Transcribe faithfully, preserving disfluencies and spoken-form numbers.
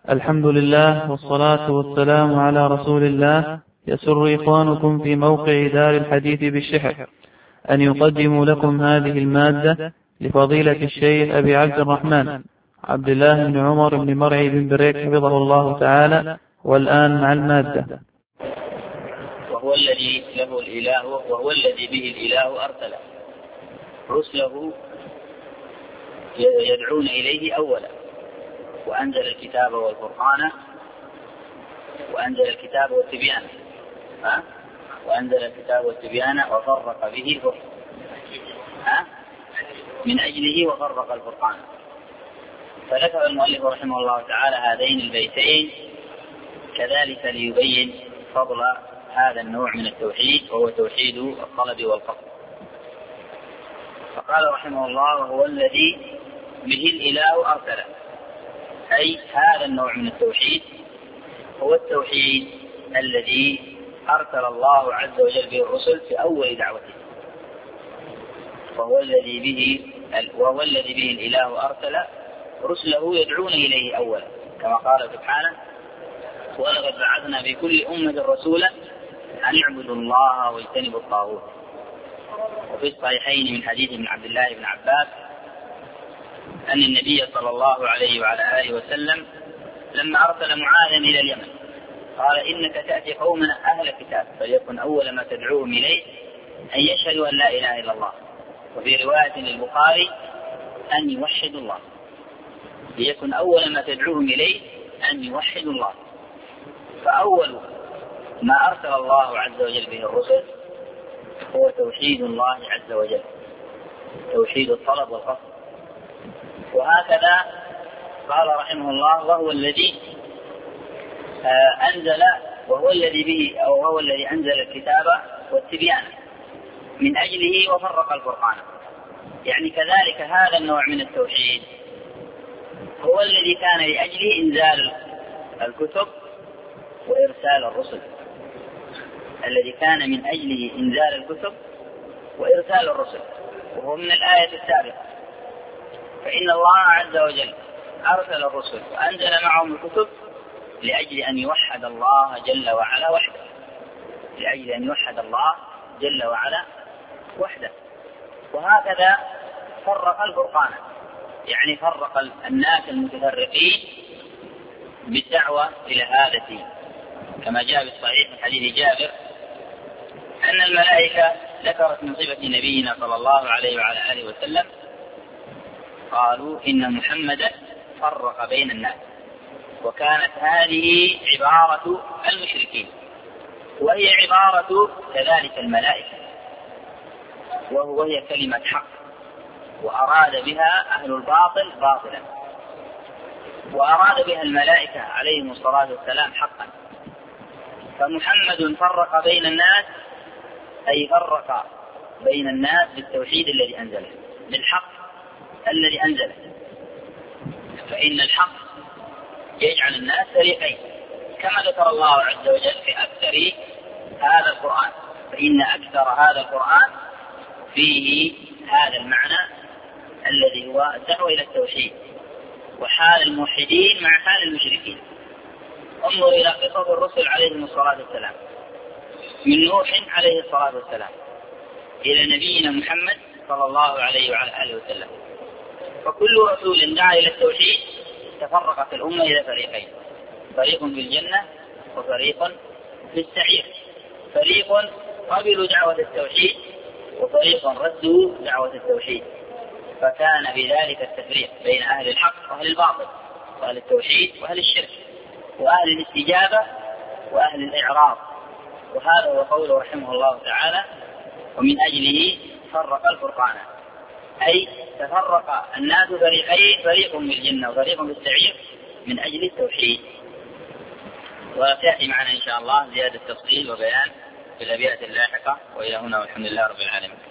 الحمد لله والصلاة والسلام على رسول الله. يسر إخوانكم في موقع دار الحديث بالشحر أن يقدموا لكم هذه المادة لفضيلة الشيخ أبي عبد الرحمن عبد الله بن عمر بن مرعي بن بريك حفظه الله تعالى. والآن مع المادة. وهو الذي له الإله وهو الذي به الإله أرسله رسله يدعون إليه أولا، وأنزل الكتاب والقرآن وأنزل الكتاب والتبيان ها؟ وأنزل الكتاب والتبيان وفرق به ها؟ من أجله وفرق الفرقان. فذكر المؤلف رحمه الله تعالى هذين البيتين كذلك ليبين فضل هذا النوع من التوحيد، وهو توحيد الطلب والقصد. فقال رحمه الله: وهو الذي به الإله أرسله، أي هذا النوع من التوحيد هو التوحيد الذي أرسل الله عز وجل به الرسل في أول دعوته. وهو الذي به وهو الذي به الإله أرسل رسله يدعون إليه أولا، كما قال سبحانه: ولقد بعثنا بكل أمة رسولا أن اعبدوا الله واجتنبوا الطاغوت. وفي الصحيحين من حديث ابن عبد الله بن عباس أن النبي صلى الله عليه وعلى آله وسلم لما أرسل معاذا إلى اليمن قال: إنك تأتي قومنا أهل كتاب، فليكن أول ما تدعوهم إليه أن يشهدوا أن لا إله إلا الله. وفي رواية للبخاري أن يوحدوا الله، ليكن أول ما تدعوهم إليه أن يوحدوا الله. فأول ما أرسل الله عز وجل به الرسل هو توحيد الله عز وجل، توحيد الطلب والقصد. وهكذا قال رحمه الله: وهو الذي أنزل وهو الذي به أو وهو الذي أنزل الكتاب والتبيان من أجله وفرق الفرقان. يعني كذلك هذا النوع من التوحيد هو الذي كان لأجله إنزال الكتب وإرسال الرسل، الذي كان من أجله إنزال الكتب وإرسال الرسل، وهو من الآية السابقة. فإن الله عز وجل أرسل الرسل وأنزل معهم الكتب لأجل أن يوحد الله جل وعلا وحده، لأجل أن يوحد الله جل وعلا وحده. وهكذا فرق الفرقان، يعني فرق الناس المتفرقين بالدعوة إلى هذا الدين، كما جاء بالصحيح من حديث جابر أن الملائكة ذكرت من صفة نبينا صلى الله عليه وعلى آله وسلم قالوا: إن محمدا فرق بين الناس. وكانت هذه عبارة المشركين، وهي عبارة كذلك الملائكة، وهي كلمة حق، وأراد بها أهل الباطل باطلا، وأراد بها الملائكة عليهم الصلاة والسلام حقا. فمحمد فرق بين الناس، أي فرق بين الناس بالتوحيد الذي أنزله، بالحق الذي أنزله. فإن الحق يجعل الناس فريقين، كما ذكر الله عز وجل في أكثر هذا القرآن. فإن أكثر هذا القرآن فيه هذا المعنى الذي هو الدعوة إلى التوحيد، وحال الموحدين مع حال المشركين. انظر إلى قصص الرسل عليهم الصلاة والسلام، من نوح عليه الصلاة والسلام إلى نبينا محمد صلى الله عليه وعلى آله وسلم. فكل رسول دعا إلى التوحيد تفرقت الأمة إلى فريقين: فريق في الجنة وفريق في السعير. فريق قبلوا دعوة التوحيد وفريق ردوا دعوة التوحيد. فكان بذلك التفريق بين أهل الحق وأهل الباطل، وأهل التوحيد وأهل الشرك، وأهل الاستجابة وأهل الإعراض. وهذا هو قوله رحمه الله تعالى: ومن أجله فرق الفرقان، أي تفرق الناس فريقين: فريق في الجنة وفريق في السعير، من أجل التوحيد. وسيأتي معنا إن شاء الله زيادة تفصيل وبيان في الأبيات اللاحقة. وإلى هنا والحمد لله رب العالمين.